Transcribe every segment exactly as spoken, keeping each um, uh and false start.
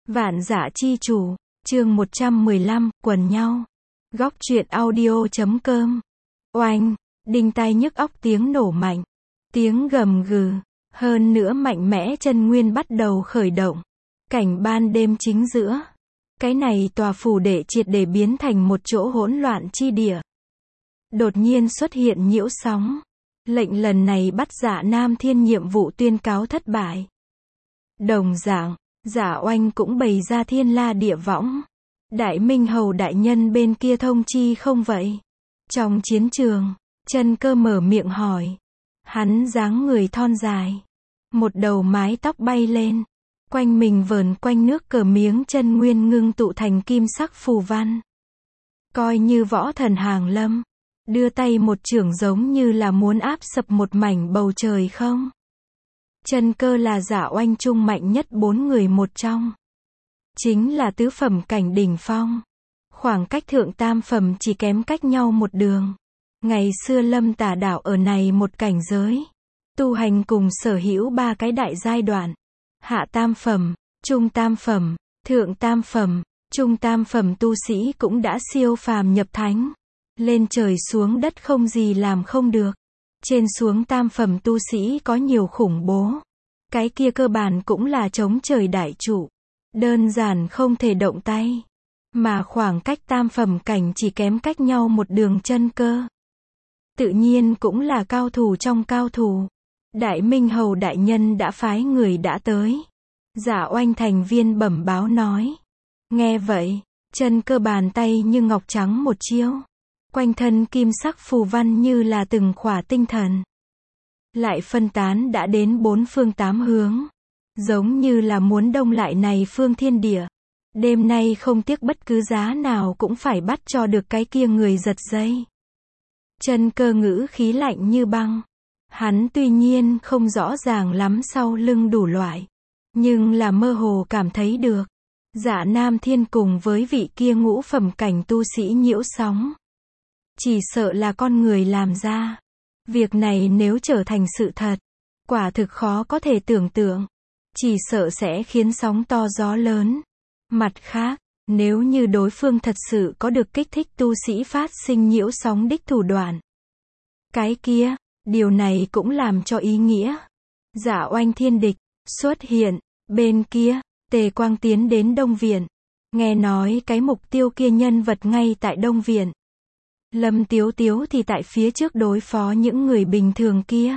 Vạn Dã Chi Chủ, chương một trăm mười lăm, quần nhau. Góc truyện audio chấm com. Oanh, đinh tai nhức óc tiếng nổ mạnh, tiếng gầm gừ, hơn nữa mạnh mẽ chân nguyên bắt đầu khởi động. Cảnh ban đêm chính giữa. Cái này tòa phủ đệ triệt để biến thành một chỗ hỗn loạn chi địa. Đột nhiên xuất hiện nhiễu sóng. Lệnh lần này bắt Dạ Nam Thiên nhiệm vụ tuyên cáo thất bại. Đồng dạng, Dạ Oanh cũng bày ra thiên la địa võng. Đại Minh Hầu đại nhân bên kia thông chi không vậy? Trong chiến trường, Chân Cơ mở miệng hỏi. Hắn dáng người thon dài, một đầu mái tóc bay lên, quanh mình vờn quanh nước cờ miếng chân nguyên ngưng tụ thành kim sắc phù văn. Coi như võ thần hàng lâm, đưa tay một chưởng giống như là muốn áp sập một mảnh bầu trời không? Chân Cơ là Dạ Oanh trung mạnh nhất bốn người một trong. Chính là tứ phẩm cảnh đỉnh phong. Khoảng cách thượng tam phẩm chỉ kém cách nhau một đường. Ngày xưa Lâm Tả Đạo ở này một cảnh giới. Tu hành cùng sở hữu ba cái đại giai đoạn. Hạ tam phẩm, trung tam phẩm, thượng tam phẩm, trung tam phẩm tu sĩ cũng đã siêu phàm nhập thánh. Lên trời xuống đất không gì làm không được. Trên xuống tam phẩm tu sĩ có nhiều khủng bố. Cái kia cơ bản cũng là chống trời đại trụ. Đơn giản không thể động tay. Mà khoảng cách tam phẩm cảnh chỉ kém cách nhau một đường. Chân Cơ tự nhiên cũng là cao thủ trong cao thủ. Đại Minh Hầu đại nhân đã phái người đã tới. Dạ Oanh thành viên bẩm báo nói. Nghe vậy, Chân Cơ bàn tay như ngọc trắng một chiếu. Quanh thân kim sắc phù văn như là từng khỏa tinh thần. Lại phân tán đã đến bốn phương tám hướng. Giống như là muốn đông lại này phương thiên địa. Đêm nay không tiếc bất cứ giá nào cũng phải bắt cho được cái kia người giật dây. Chân Cơ ngữ khí lạnh như băng. Hắn tuy nhiên không rõ ràng lắm sau lưng đủ loại. Nhưng là mơ hồ cảm thấy được. Dạ Nam Thiên cùng với vị kia ngũ phẩm cảnh tu sĩ nhiễu sóng. Chỉ sợ là con người làm ra. Việc này nếu trở thành sự thật, quả thực khó có thể tưởng tượng. Chỉ sợ sẽ khiến sóng to gió lớn. Mặt khác, nếu như đối phương thật sự có được kích thích tu sĩ phát sinh nhiễu sóng đích thủ đoạn. Cái kia, điều này cũng làm cho ý nghĩa. Dạ Oanh thiên địch, xuất hiện, bên kia, Tề Quang tiến đến Đông Viện. Nghe nói cái mục tiêu kia nhân vật ngay tại Đông Viện. Lâm Tiếu Tiếu thì tại phía trước đối phó những người bình thường kia.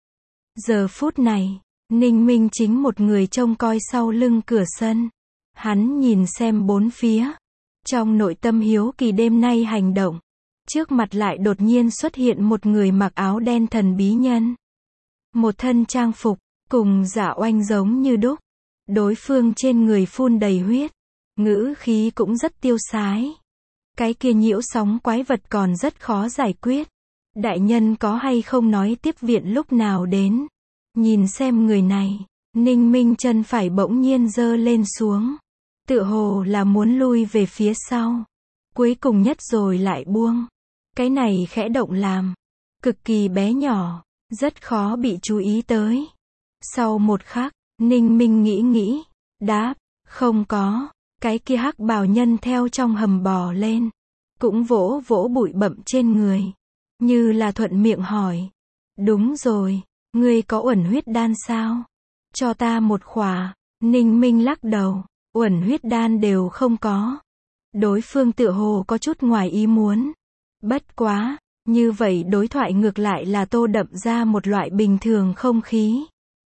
Giờ phút này, Ninh Minh chính một người trông coi sau lưng cửa sân. Hắn nhìn xem bốn phía. Trong nội tâm hiếu kỳ đêm nay hành động. Trước mặt lại đột nhiên xuất hiện một người mặc áo đen thần bí nhân. Một thân trang phục, cùng Dạ Oanh giống như đúc. Đối phương trên người phun đầy huyết. Ngữ khí cũng rất tiêu sái. Cái kia nhiễu sóng quái vật còn rất khó giải quyết. Đại nhân có hay không nói tiếp viện lúc nào đến. Nhìn xem người này, Ninh Minh chân phải bỗng nhiên giơ lên xuống. Tựa hồ là muốn lui về phía sau. Cuối cùng nhất rồi lại buông. Cái này khẽ động làm. Cực kỳ bé nhỏ. Rất khó bị chú ý tới. Sau một khắc, Ninh Minh nghĩ nghĩ. Đáp, không có. Cái kia hắc bào nhân theo trong hầm bò lên. Cũng vỗ vỗ bụi bặm trên người. Như là thuận miệng hỏi. Đúng rồi, ngươi có uẩn huyết đan sao? Cho ta một khỏa. Ninh Minh lắc đầu. Uẩn huyết đan đều không có. Đối phương tựa hồ có chút ngoài ý muốn. Bất quá, như vậy đối thoại ngược lại là tô đậm ra một loại bình thường không khí.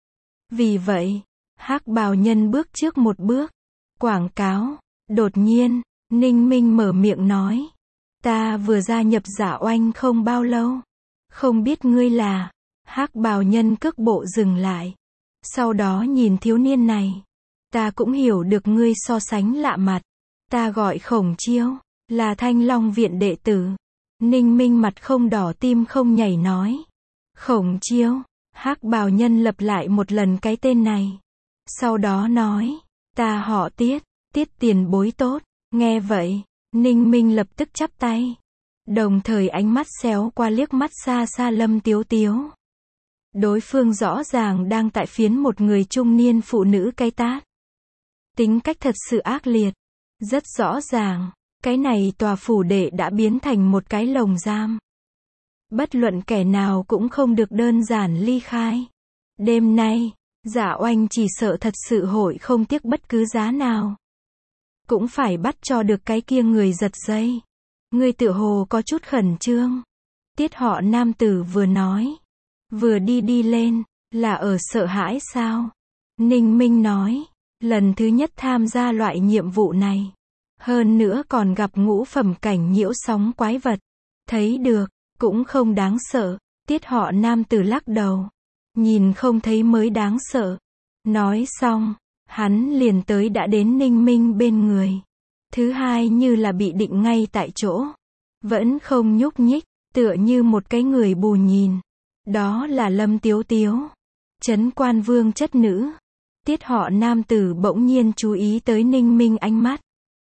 Vì vậy, hắc bào nhân bước trước một bước. Quảng cáo. Đột nhiên, Ninh Minh mở miệng nói. Ta vừa gia nhập Dạ Oanh không bao lâu. Không biết ngươi là. Hắc bào nhân cước bộ dừng lại. Sau đó nhìn thiếu niên này. Ta cũng hiểu được ngươi so sánh lạ mặt. Ta gọi Khổng Chiêu. Là Thanh Long viện đệ tử. Ninh Minh mặt không đỏ tim không nhảy nói. Khổng Chiêu. Hắc bào nhân lặp lại một lần cái tên này. Sau đó nói. Ta họ Tiết. Tiết tiền bối tốt. Nghe vậy, Ninh Minh lập tức chắp tay. Đồng thời ánh mắt xéo qua liếc mắt xa xa Lâm Tiếu Tiếu. Đối phương rõ ràng đang tại phiến một người trung niên phụ nữ cái tát. tính cách thật sự ác liệt. Rất rõ ràng, cái này tòa phủ đệ đã biến thành một cái lồng giam. Bất luận kẻ nào cũng không được đơn giản ly khai. Đêm nay, Dạ Oanh chỉ sợ thật sự hội không tiếc bất cứ giá nào. Cũng phải bắt cho được cái kia người giật dây. Người tựa hồ có chút khẩn trương. Tiết họ nam tử vừa nói. Vừa đi đi lên, là ở sợ hãi sao? Ninh Minh nói, lần thứ nhất tham gia loại nhiệm vụ này. Hơn nữa còn gặp ngũ phẩm cảnh nhiễu sóng quái vật. Thấy được, cũng không đáng sợ. Tiết họ nam tử lắc đầu. Nhìn không thấy mới đáng sợ. Nói xong, hắn liền tới đã đến Ninh Minh bên người. Thứ hai như là bị định ngay tại chỗ. Vẫn không nhúc nhích, tựa như một cái người bù nhìn. Đó là Lâm Tiếu Tiếu. Trấn Quan Vương chất nữ. Tiết họ nam tử bỗng nhiên chú ý tới Ninh Minh ánh mắt.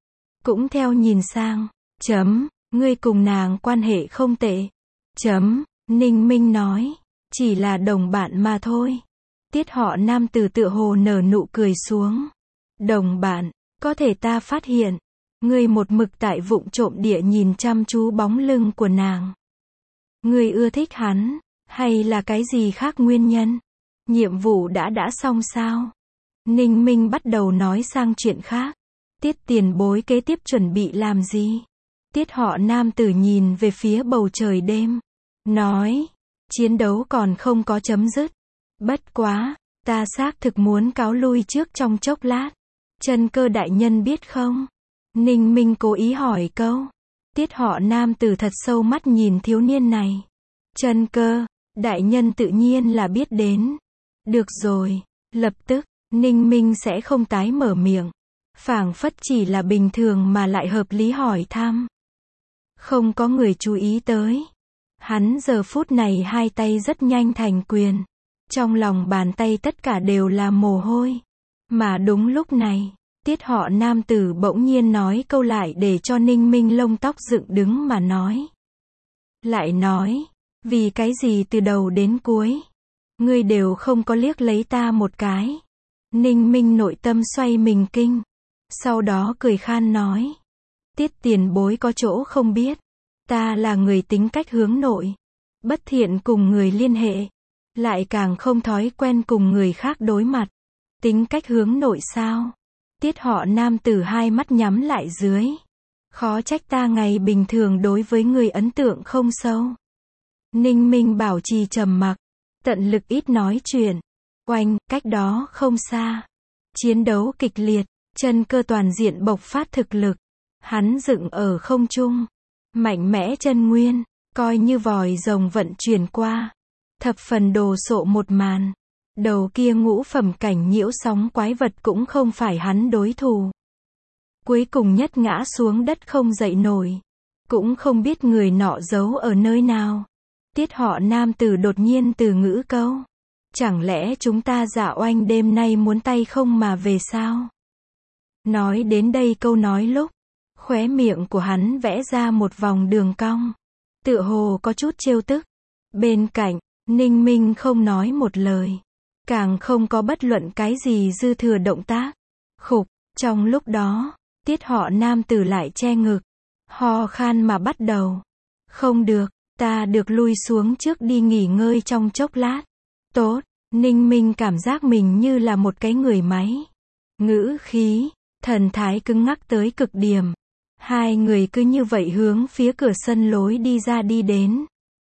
Cũng theo nhìn sang. Chấm, ngươi cùng nàng quan hệ không tệ. Chấm, Ninh Minh nói. Chỉ là đồng bạn mà thôi. Tiết họ nam tử tựa hồ nở nụ cười xuống. Đồng bạn, có thể ta phát hiện. Ngươi một mực tại vụng trộm địa nhìn chăm chú bóng lưng của nàng. Ngươi ưa thích hắn, hay là cái gì khác nguyên nhân? Nhiệm vụ đã đã xong sao? Ninh Minh bắt đầu nói sang chuyện khác. Tiết tiền bối kế tiếp chuẩn bị làm gì? Tiết họ nam tử nhìn về phía bầu trời đêm. Nói, chiến đấu còn không có chấm dứt. Bất quá, ta xác thực muốn cáo lui trước trong chốc lát. Chân Cơ đại nhân biết không? Ninh Minh cố ý hỏi câu. Tiết họ nam tử thật sâu mắt nhìn thiếu niên này. Chân Cơ, đại nhân tự nhiên là biết đến. Được rồi, lập tức, Ninh Minh sẽ không tái mở miệng. Phảng phất chỉ là bình thường mà lại hợp lý hỏi thăm. Không có người chú ý tới. Hắn giờ phút này hai tay rất nhanh thành quyền. Trong lòng bàn tay tất cả đều là mồ hôi. Mà đúng lúc này, Tiết họ nam tử bỗng nhiên nói câu lại để cho Ninh Minh lông tóc dựng đứng mà nói. Lại nói, vì cái gì từ đầu đến cuối, ngươi đều không có liếc lấy ta một cái. Ninh Minh nội tâm xoay mình kinh. Sau đó cười khan nói. Tiết tiền bối có chỗ không biết. Ta là người tính cách hướng nội. Bất thiện cùng người liên hệ. Lại càng không thói quen cùng người khác đối mặt. Tính cách hướng nội sao? Tiết họ nam tử hai mắt nhắm lại dưới. Khó trách ta ngày bình thường đối với người ấn tượng không sâu. Ninh Minh bảo trì trầm mặc. Tận lực ít nói chuyện. Oanh, cách đó không xa. Chiến đấu kịch liệt. Chân Cơ toàn diện bộc phát thực lực. Hắn dựng ở không trung. Mạnh mẽ chân nguyên. Coi như vòi rồng vận chuyển qua. Thập phần đồ sộ một màn. Đầu kia ngũ phẩm cảnh nhiễu sóng quái vật cũng không phải hắn đối thủ. Cuối cùng nhất ngã xuống đất không dậy nổi. Cũng không biết người nọ giấu ở nơi nào. Tiết họ nam tử đột nhiên từ ngữ câu. Chẳng lẽ chúng ta Dạ Oanh đêm nay muốn tay không mà về sao? Nói đến đây câu nói lúc, khóe miệng của hắn vẽ ra một vòng đường cong. Tựa hồ có chút trêu tức. Bên cạnh, Ninh Minh không nói một lời. Càng không có bất luận cái gì dư thừa động tác. Khục, trong lúc đó, Tiết họ nam tử lại che ngực. Ho khan mà bắt đầu. Không được, ta được lui xuống trước đi nghỉ ngơi trong chốc lát. Tốt, Ninh Minh cảm giác mình như là một cái người máy. Ngữ khí, thần thái cứng ngắc tới cực điểm. Hai người cứ như vậy hướng phía cửa sân lối đi ra đi đến.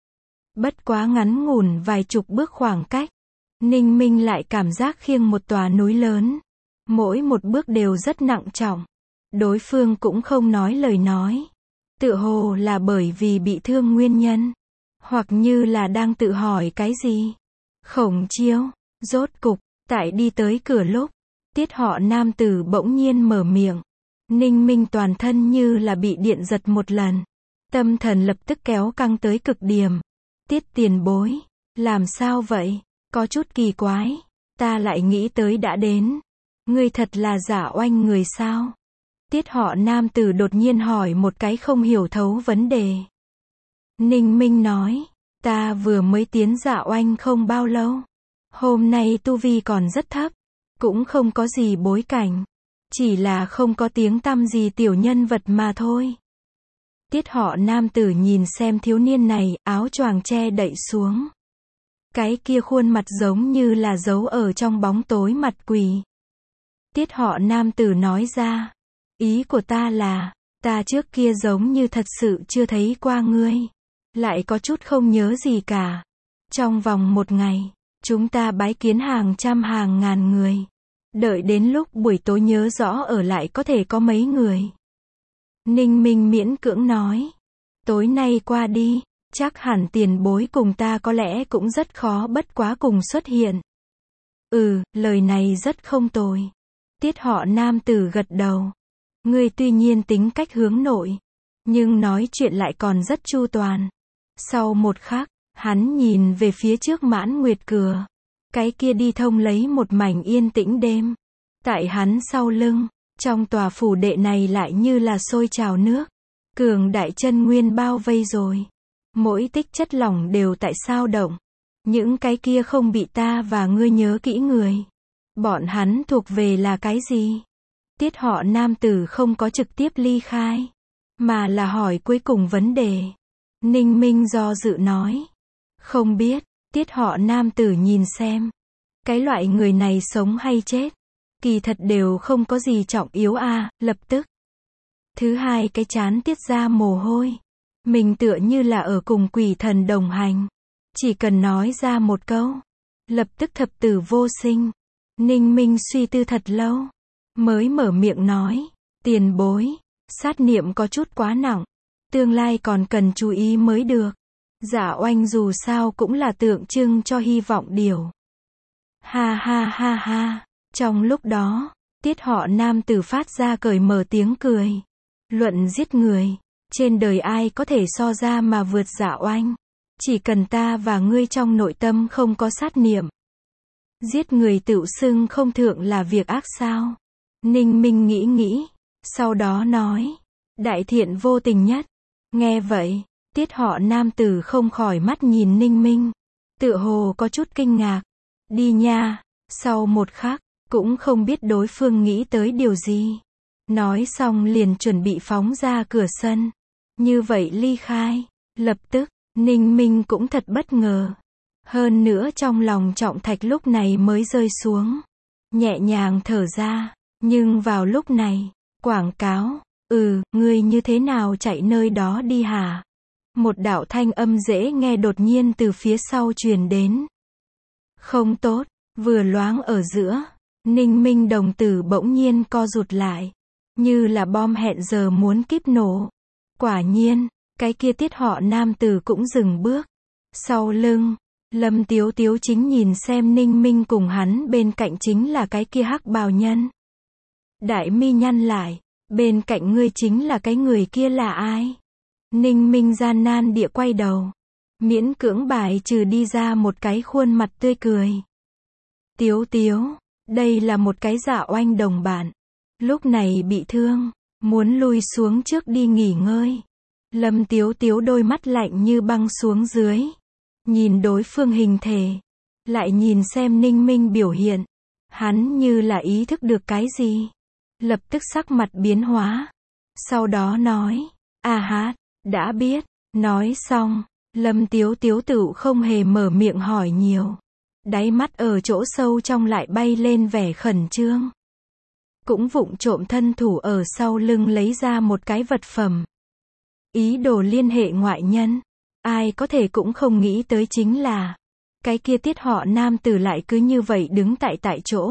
Bất quá ngắn ngủn vài chục bước khoảng cách. Ninh Minh lại cảm giác khiêng một tòa núi lớn. Mỗi một bước đều rất nặng trọng. Đối phương cũng không nói lời nói. Tựa hồ là bởi vì bị thương nguyên nhân. Hoặc như là đang tự hỏi cái gì. Khổng Chiêu, rốt cục, tại đi tới cửa lúc. Tiết họ nam tử bỗng nhiên mở miệng. Ninh Minh toàn thân như là bị điện giật một lần. Tâm thần lập tức kéo căng tới cực điểm. Tiết tiền bối, làm sao vậy? Có chút kỳ quái. Ta lại nghĩ tới đã đến. Ngươi thật là Dạ Oanh người sao? Tiết họ nam tử đột nhiên hỏi một cái không hiểu thấu vấn đề. Ninh Minh nói. Ta vừa mới tiến Dạ Oanh không bao lâu. Hôm nay tu vi còn rất thấp. Cũng không có gì bối cảnh. Chỉ là không có tiếng tăm gì tiểu nhân vật mà thôi. Tiết họ nam tử nhìn xem thiếu niên này, áo choàng che đậy xuống. Cái kia khuôn mặt giống như là giấu ở trong bóng tối mặt quỷ. Tiết họ nam tử nói ra. Ý của ta là, ta trước kia giống như thật sự chưa thấy qua ngươi. Lại có chút không nhớ gì cả. Trong vòng một ngày, chúng ta bái kiến hàng trăm hàng ngàn người. Đợi đến lúc buổi tối nhớ rõ ở lại có thể có mấy người. Ninh Minh miễn cưỡng nói. Tối nay qua đi, chắc hẳn tiền bối cùng ta có lẽ cũng rất khó bất quá cùng xuất hiện. Ừ, lời này rất không tồi. Tiết họ nam tử gật đầu. Ngươi tuy nhiên tính cách hướng nội, nhưng nói chuyện lại còn rất chu toàn. Sau một khắc, hắn nhìn về phía trước Mãn Nguyệt cửa. Cái kia đi thông lấy một mảnh yên tĩnh đêm. Tại hắn sau lưng, trong tòa phủ đệ này lại như là sôi trào nước. Cường đại chân nguyên bao vây rồi. Mỗi tích chất lỏng đều tại sao động. Những cái kia không bị ta và ngươi nhớ kỹ người. Bọn hắn thuộc về là cái gì? Tiết họ nam tử không có trực tiếp ly khai, mà là hỏi cuối cùng vấn đề. Ninh Minh do dự nói. Không biết. Tiết họ nam tử nhìn xem. Cái loại người này sống hay chết, kỳ thật đều không có gì trọng yếu a. Lập tức. Thứ hai cái chán tiết ra mồ hôi. Mình tựa như là ở cùng quỷ thần đồng hành. Chỉ cần nói ra một câu, lập tức thập tử vô sinh. Ninh Minh suy tư thật lâu, mới mở miệng nói. Tiền bối, sát niệm có chút quá nặng. Tương lai còn cần chú ý mới được. Dạ Oanh dù sao cũng là tượng trưng cho hy vọng điều. Ha ha ha ha. Trong lúc đó, tiết họ nam tử phát ra cởi mở tiếng cười. Luận giết người, trên đời ai có thể so ra mà vượt Dạ Oanh. Chỉ cần ta và ngươi trong nội tâm không có sát niệm. Giết người tựu xưng không thượng là việc ác sao? Ninh Minh nghĩ nghĩ, sau đó nói. Đại thiện vô tình nhất. Nghe vậy, tiết họ nam tử không khỏi mắt nhìn Ninh Minh. Tựa hồ có chút kinh ngạc. Đi nha. Sau một khắc, cũng không biết đối phương nghĩ tới điều gì. Nói xong liền chuẩn bị phóng ra cửa sân. Như vậy ly khai. Lập tức, Ninh Minh cũng thật bất ngờ. Hơn nữa trong lòng trọng thạch lúc này mới rơi xuống. Nhẹ nhàng thở ra. Nhưng vào lúc này, quảng cáo. Ừ, ngươi như thế nào chạy nơi đó đi hả? Một đạo thanh âm dễ nghe đột nhiên từ phía sau truyền đến. Không tốt, vừa loáng ở giữa. Ninh Minh đồng tử bỗng nhiên co rụt lại. Như là bom hẹn giờ muốn kíp nổ. Quả nhiên, cái kia tiết họ nam tử cũng dừng bước. Sau lưng, Lâm Tiếu Tiếu chính nhìn xem Ninh Minh cùng hắn bên cạnh chính là cái kia hắc bào nhân. Đại mi nhăn lại, bên cạnh ngươi chính là cái người kia là ai? Ninh Minh gian nan địa quay đầu. Miễn cưỡng bài trừ đi ra một cái khuôn mặt tươi cười. Tiếu Tiếu, đây là một cái Dạ Oanh đồng bạn. Lúc này bị thương, muốn lui xuống trước đi nghỉ ngơi. Lâm Tiếu Tiếu đôi mắt lạnh như băng xuống dưới. Nhìn đối phương hình thể. Lại nhìn xem Ninh Minh biểu hiện. Hắn như là ý thức được cái gì. Lập tức sắc mặt biến hóa. Sau đó nói. À hát, đã biết. Nói xong, Lâm Tiếu Tiếu tự không hề mở miệng hỏi nhiều. Đáy mắt ở chỗ sâu trong lại bay lên vẻ khẩn trương. Cũng vụng trộm thân thủ ở sau lưng lấy ra một cái vật phẩm. Ý đồ liên hệ ngoại nhân. Ai có thể cũng không nghĩ tới chính là. Cái kia tiết họ nam tử lại cứ như vậy đứng tại tại chỗ.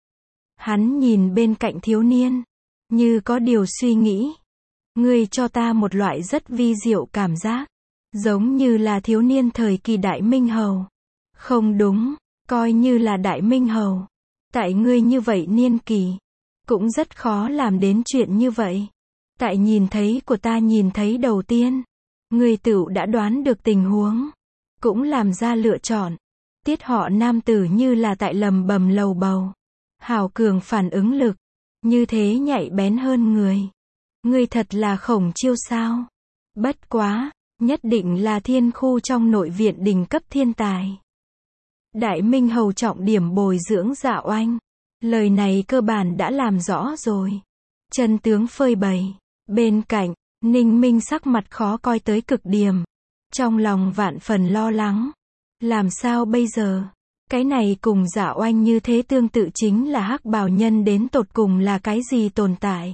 Hắn nhìn bên cạnh thiếu niên. Như có điều suy nghĩ. Ngươi cho ta một loại rất vi diệu cảm giác. Giống như là thiếu niên thời kỳ Đại Minh Hầu. Không đúng, coi như là Đại Minh Hầu. Tại ngươi như vậy niên kỳ. Cũng rất khó làm đến chuyện như vậy. Tại nhìn thấy của ta nhìn thấy đầu tiên. Ngươi tựu đã đoán được tình huống. Cũng làm ra lựa chọn. Tiết họ nam tử như là tại lầm bầm lầu bầu. Hào cường phản ứng lực. Như thế nhạy bén hơn người. Ngươi thật là khổng chiêu sao. Bất quá, nhất định là thiên khu trong nội viện đỉnh cấp thiên tài. Đại Minh Hầu trọng điểm bồi dưỡng Dạ Oanh. Lời này cơ bản đã làm rõ rồi. Chân tướng phơi bày. Bên cạnh, Ninh Minh sắc mặt khó coi tới cực điểm. Trong lòng vạn phần lo lắng. Làm sao bây giờ? Cái này cùng Dạ Oanh như thế tương tự chính là hắc bào nhân đến tột cùng là cái gì tồn tại?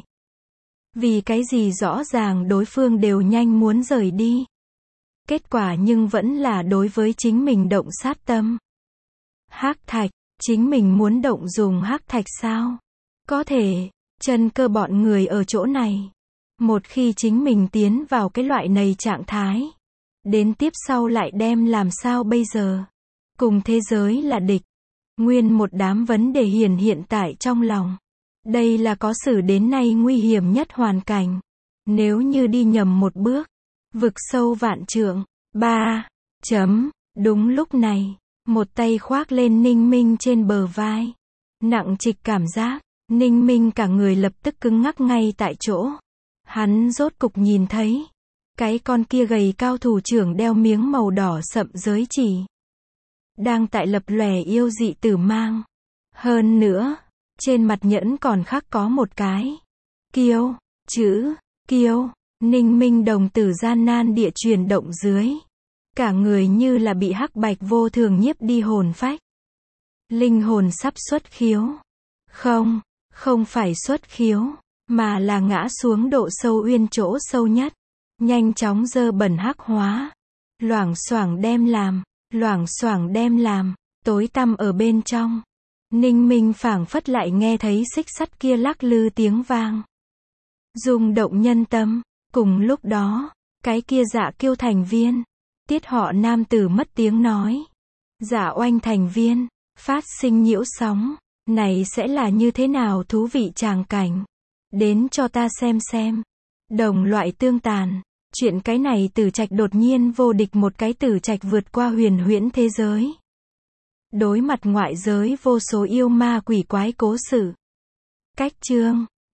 Vì cái gì rõ ràng đối phương đều nhanh muốn rời đi. Kết quả nhưng vẫn là đối với chính mình động sát tâm. Hắc thạch, chính mình muốn động dùng hắc thạch sao? Có thể, Chân Cơ bọn người ở chỗ này. Một khi chính mình tiến vào cái loại này trạng thái, đến tiếp sau lại đem làm sao bây giờ? Cùng thế giới là địch. Nguyên một đám vấn đề hiển hiện tại trong lòng. Đây là có xử đến nay nguy hiểm nhất hoàn cảnh. Nếu như đi nhầm một bước, vực sâu vạn trượng. Ba. Chấm. Đúng lúc này, một tay khoác lên Ninh Minh trên bờ vai. Nặng trịch cảm giác, Ninh Minh cả người lập tức cứng ngắc ngay tại chỗ. Hắn rốt cục nhìn thấy, cái con kia gầy cao thủ trưởng đeo miếng màu đỏ sậm giới chỉ. Đang tại lập lòe yêu dị tử mang. Hơn nữa, trên mặt nhẫn còn khắc có một cái kiêu, chữ, kiêu. Ninh Minh đồng tử gian nan địa chuyển động dưới. Cả người như là bị hắc bạch vô thường nhiếp đi hồn phách. Linh hồn sắp xuất khiếu. Không, không phải xuất khiếu, mà là ngã xuống độ sâu uyên chỗ sâu nhất. Nhanh chóng dơ bẩn hắc hóa. Loảng xoảng đem làm, loảng xoảng đem làm, tối tăm ở bên trong. Ninh Minh phảng phất lại nghe thấy xích sắt kia lắc lư tiếng vang. Rung động nhân tâm. Cùng lúc đó, cái kia Dạ Kiêu thành viên, tiết họ nam tử mất tiếng nói. Dạ Oanh thành viên, phát sinh nhiễu sóng. Này sẽ là như thế nào thú vị tràng cảnh. Đến cho ta xem xem. Đồng loại tương tàn. Chuyện cái này Tử Trạch đột nhiên vô địch một cái Tử Trạch vượt qua huyền huyễn thế giới. Đối mặt ngoại giới vô số yêu ma quỷ quái cố sự. Cách chương